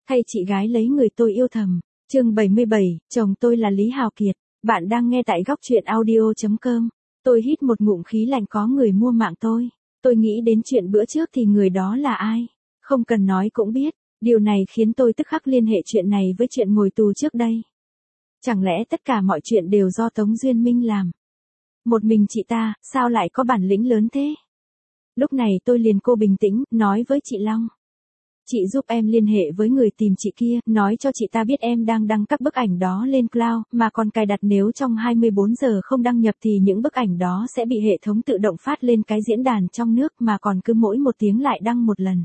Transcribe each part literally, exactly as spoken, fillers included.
Thay chị gái lấy người tôi yêu thầm. Chương bảy mươi bảy, chồng tôi là Lý Hào Kiệt. Bạn đang nghe tại góc truyện audio chấm com. Tôi hít một ngụm khí lạnh, có người mua mạng tôi. Tôi nghĩ đến chuyện bữa trước thì người đó là ai? Không cần nói cũng biết. Điều này khiến tôi tức khắc liên hệ chuyện này với chuyện ngồi tù trước đây. Chẳng lẽ tất cả mọi chuyện đều do Tống Duyên Minh làm? Một mình chị ta, sao lại có bản lĩnh lớn thế? Lúc này tôi liền cô bình tĩnh, nói với chị Long. Chị giúp em liên hệ với người tìm chị kia, nói cho chị ta biết em đang đăng các bức ảnh đó lên cloud, mà còn cài đặt nếu trong hai mươi bốn giờ không đăng nhập thì những bức ảnh đó sẽ bị hệ thống tự động phát lên cái diễn đàn trong nước, mà còn cứ mỗi một tiếng lại đăng một lần.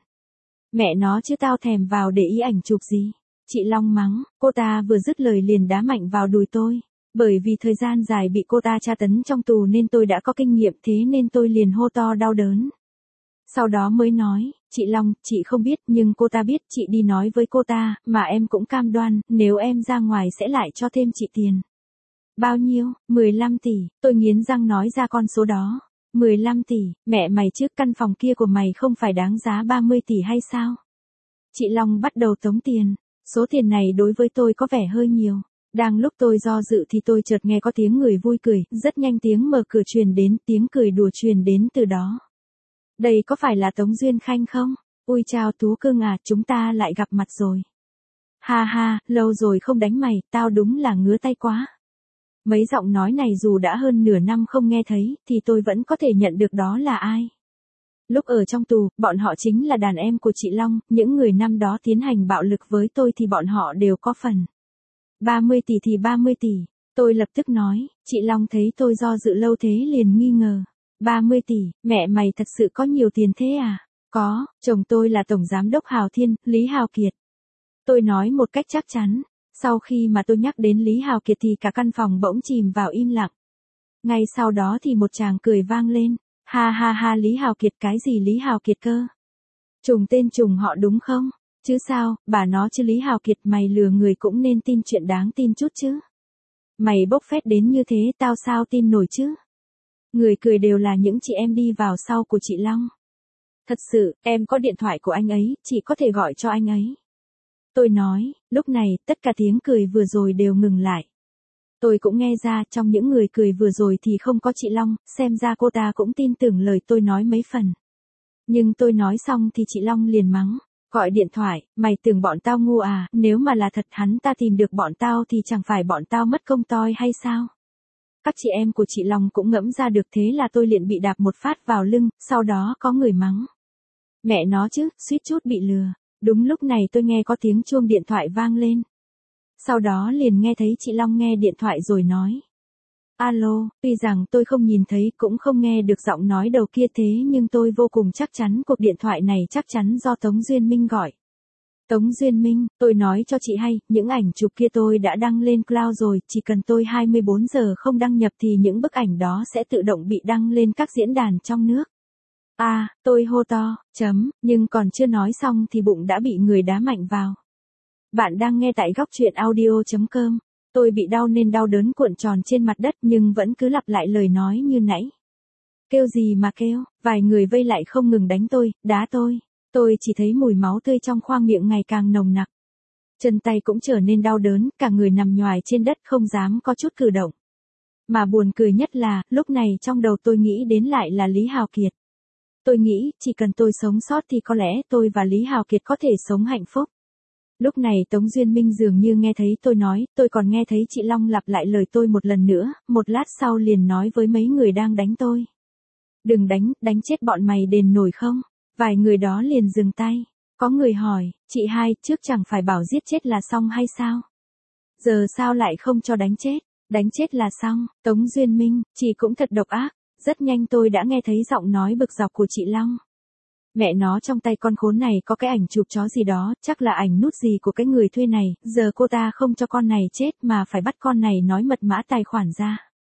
Mẹ nó chứ tao thèm vào để ý ảnh chụp gì. Chị Long mắng, cô ta vừa dứt lời liền đá mạnh vào đùi tôi. Bởi vì thời gian dài bị cô ta tra tấn trong tù nên tôi đã có kinh nghiệm, thế nên tôi liền hô to đau đớn. Sau đó mới nói, chị Long, chị không biết nhưng cô ta biết, chị đi nói với cô ta, mà em cũng cam đoan, nếu em ra ngoài sẽ lại cho thêm chị tiền. Bao nhiêu? mười lăm tỷ, tôi nghiến răng nói ra con số đó. mười lăm tỷ, mẹ mày trước căn phòng kia của mày không phải đáng giá ba mươi tỷ hay sao? Chị Long bắt đầu tống tiền, số tiền này đối với tôi có vẻ hơi nhiều. Đang lúc tôi do dự thì tôi chợt nghe có tiếng người vui cười, rất nhanh tiếng mở cửa truyền đến, tiếng cười đùa truyền đến từ đó. Đây có phải là Tống Duyên Khanh không? Ui chào Tú Cưng à, chúng ta lại gặp mặt rồi. Ha ha, lâu rồi không đánh mày, tao đúng là ngứa tay quá. Mấy giọng nói này dù đã hơn nửa năm không nghe thấy, thì tôi vẫn có thể nhận được đó là ai. Lúc ở trong tù, bọn họ chính là đàn em của chị Long, những người năm đó tiến hành bạo lực với tôi thì bọn họ đều có phần. ba mươi tỷ thì ba mươi tỷ, tôi lập tức nói, chị Long thấy tôi do dự lâu thế liền nghi ngờ. ba mươi tỷ, mẹ mày thật sự có nhiều tiền thế à? Có, chồng tôi là Tổng Giám đốc Hào Thiên, Lý Hào Kiệt. Tôi nói một cách chắc chắn. Sau khi mà tôi nhắc đến Lý Hào Kiệt thì cả căn phòng bỗng chìm vào im lặng. Ngay sau đó thì một tràng cười vang lên. Ha ha ha, Lý Hào Kiệt, cái gì Lý Hào Kiệt cơ? Trùng tên trùng họ đúng không? Chứ sao, bà nó chứ Lý Hào Kiệt, mày lừa người cũng nên tin chuyện đáng tin chút chứ. Mày bốc phét đến như thế tao sao tin nổi chứ? Người cười đều là những chị em đi vào sau của chị Long. Thật sự, em có điện thoại của anh ấy, chị có thể gọi cho anh ấy. Tôi nói, lúc này, tất cả tiếng cười vừa rồi đều ngừng lại. Tôi cũng nghe ra, trong những người cười vừa rồi thì không có chị Long, xem ra cô ta cũng tin tưởng lời tôi nói mấy phần. Nhưng tôi nói xong thì chị Long liền mắng, gọi điện thoại, mày tưởng bọn tao ngu à, nếu mà là thật hắn ta tìm được bọn tao thì chẳng phải bọn tao mất công toi hay sao? Các chị em của chị Long cũng ngẫm ra được, thế là tôi liền bị đạp một phát vào lưng, sau đó có người mắng. Mẹ nó chứ, suýt chút bị lừa. Đúng lúc này tôi nghe có tiếng chuông điện thoại vang lên. Sau đó liền nghe thấy chị Long nghe điện thoại rồi nói. Alo, tuy rằng tôi không nhìn thấy cũng không nghe được giọng nói đầu kia, thế nhưng tôi vô cùng chắc chắn cuộc điện thoại này chắc chắn do Tống Duyên Minh gọi. Tống Duyên Minh, tôi nói cho chị hay, những ảnh chụp kia tôi đã đăng lên cloud rồi, chỉ cần tôi hai mươi bốn giờ không đăng nhập thì những bức ảnh đó sẽ tự động bị đăng lên các diễn đàn trong nước. À, tôi hô to, chấm, nhưng còn chưa nói xong thì bụng đã bị người đá mạnh vào. Bạn đang nghe tại góc truyện audio chấm com. Tôi bị đau nên đau đớn cuộn tròn trên mặt đất nhưng vẫn cứ lặp lại lời nói như nãy. Kêu gì mà kêu, vài người vây lại không ngừng đánh tôi, đá tôi. Tôi chỉ thấy mùi máu tươi trong khoang miệng ngày càng nồng nặc. Chân tay cũng trở nên đau đớn, cả người nằm nhoài trên đất không dám có chút cử động. Mà buồn cười nhất là, lúc này trong đầu tôi nghĩ đến lại là Lý Hào Kiệt. Tôi nghĩ, chỉ cần tôi sống sót thì có lẽ tôi và Lý Hào Kiệt có thể sống hạnh phúc. Lúc này Tống Duyên Minh dường như nghe thấy tôi nói, tôi còn nghe thấy chị Long lặp lại lời tôi một lần nữa, một lát sau liền nói với mấy người đang đánh tôi. Đừng đánh, đánh chết bọn mày đền nổi không? Vài người đó liền dừng tay. Có người hỏi, chị hai, trước chẳng phải bảo giết chết là xong hay sao? Giờ sao lại không cho đánh chết? Đánh chết là xong. Tống Duyên Minh, chị cũng thật độc ác. Rất nhanh tôi đã nghe thấy giọng nói bực dọc của chị Long. Mẹ nó, trong tay con khốn này có cái ảnh chụp chó gì đó, chắc là ảnh nút gì của cái người thuê này, giờ cô ta không cho con này chết mà phải bắt con này nói mật mã tài khoản ra.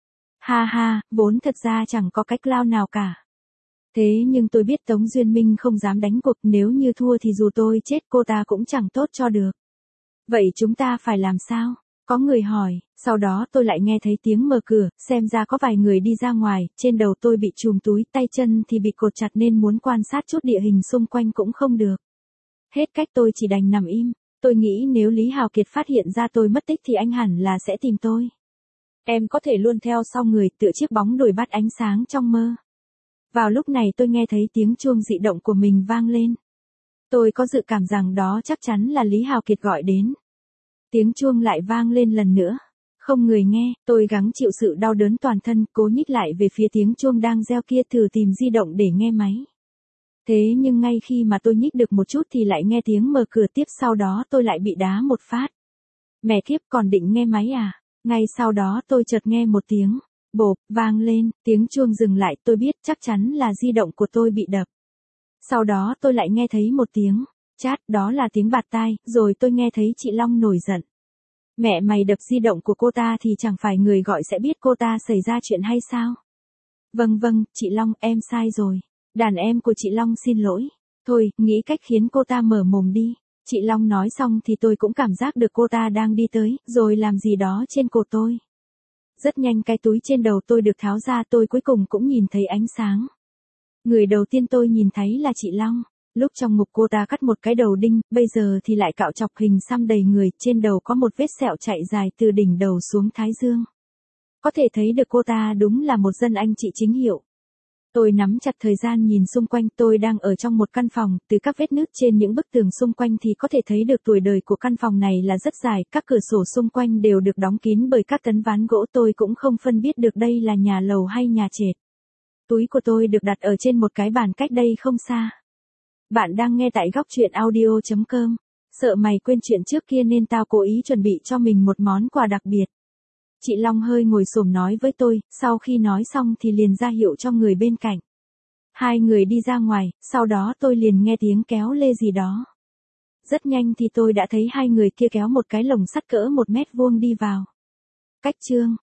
Ha ha, vốn thật ra chẳng có cách cloud nào cả. Thế nhưng tôi biết Tống Duyên Minh không dám đánh cuộc, nếu như thua thì dù tôi chết cô ta cũng chẳng tốt cho được. Vậy chúng ta phải làm sao? Có người hỏi, sau đó tôi lại nghe thấy tiếng mở cửa, xem ra có vài người đi ra ngoài, trên đầu tôi bị trùm túi, tay chân thì bị cột chặt nên muốn quan sát chút địa hình xung quanh cũng không được. Hết cách tôi chỉ đành nằm im. Tôi nghĩ nếu Lý Hào Kiệt phát hiện ra tôi mất tích thì anh hẳn là sẽ tìm tôi. Em có thể luôn theo sau người tựa chiếc bóng đuổi bắt ánh sáng trong mơ. Vào lúc này tôi nghe thấy tiếng chuông dị động của mình vang lên. Tôi có dự cảm rằng đó chắc chắn là Lý Hào Kiệt gọi đến. Tiếng chuông lại vang lên lần nữa. Không người nghe, tôi gắng chịu sự đau đớn toàn thân, cố nhích lại về phía tiếng chuông đang reo kia thử tìm di động để nghe máy. Thế nhưng ngay khi mà tôi nhích được một chút thì lại nghe tiếng mở cửa tiếp, sau đó tôi lại bị đá một phát. Mẹ kiếp, còn định nghe máy à? Ngay sau đó tôi chợt nghe một tiếng bộp vang lên, tiếng chuông dừng lại, tôi biết chắc chắn là di động của tôi bị đập. Sau đó tôi lại nghe thấy một tiếng chát, đó là tiếng bạt tai, rồi tôi nghe thấy chị Long nổi giận. Mẹ mày đập di động của cô ta thì chẳng phải người gọi sẽ biết cô ta xảy ra chuyện hay sao? Vâng vâng, chị Long, em sai rồi. Đàn em của chị Long xin lỗi. Thôi, nghĩ cách khiến cô ta mở mồm đi. Chị Long nói xong thì tôi cũng cảm giác được cô ta đang đi tới, rồi làm gì đó trên cổ tôi. Rất nhanh cái túi trên đầu tôi được tháo ra, tôi cuối cùng cũng nhìn thấy ánh sáng. Người đầu tiên tôi nhìn thấy là chị Long. Lúc trong ngục cô ta cắt một cái đầu đinh, bây giờ thì lại cạo chọc hình xăm đầy người, trên đầu có một vết sẹo chạy dài từ đỉnh đầu xuống thái dương. Có thể thấy được cô ta đúng là một dân anh chị chính hiệu. Tôi nắm chặt thời gian nhìn xung quanh, tôi đang ở trong một căn phòng, từ các vết nứt trên những bức tường xung quanh thì có thể thấy được tuổi đời của căn phòng này là rất dài, các cửa sổ xung quanh đều được đóng kín bởi các tấm ván gỗ, tôi cũng không phân biết được đây là nhà lầu hay nhà trệt. Túi của tôi được đặt ở trên một cái bàn cách đây không xa. Bạn đang nghe tại góc truyện audio chấm com. Sợ mày quên chuyện trước kia nên tao cố ý chuẩn bị cho mình một món quà đặc biệt. Chị Long hơi ngồi xổm nói với tôi, sau khi nói xong thì liền ra hiệu cho người bên cạnh. Hai người đi ra ngoài, sau đó tôi liền nghe tiếng kéo lê gì đó. Rất nhanh thì tôi đã thấy hai người kia kéo một cái lồng sắt cỡ một mét vuông đi vào. Cách chương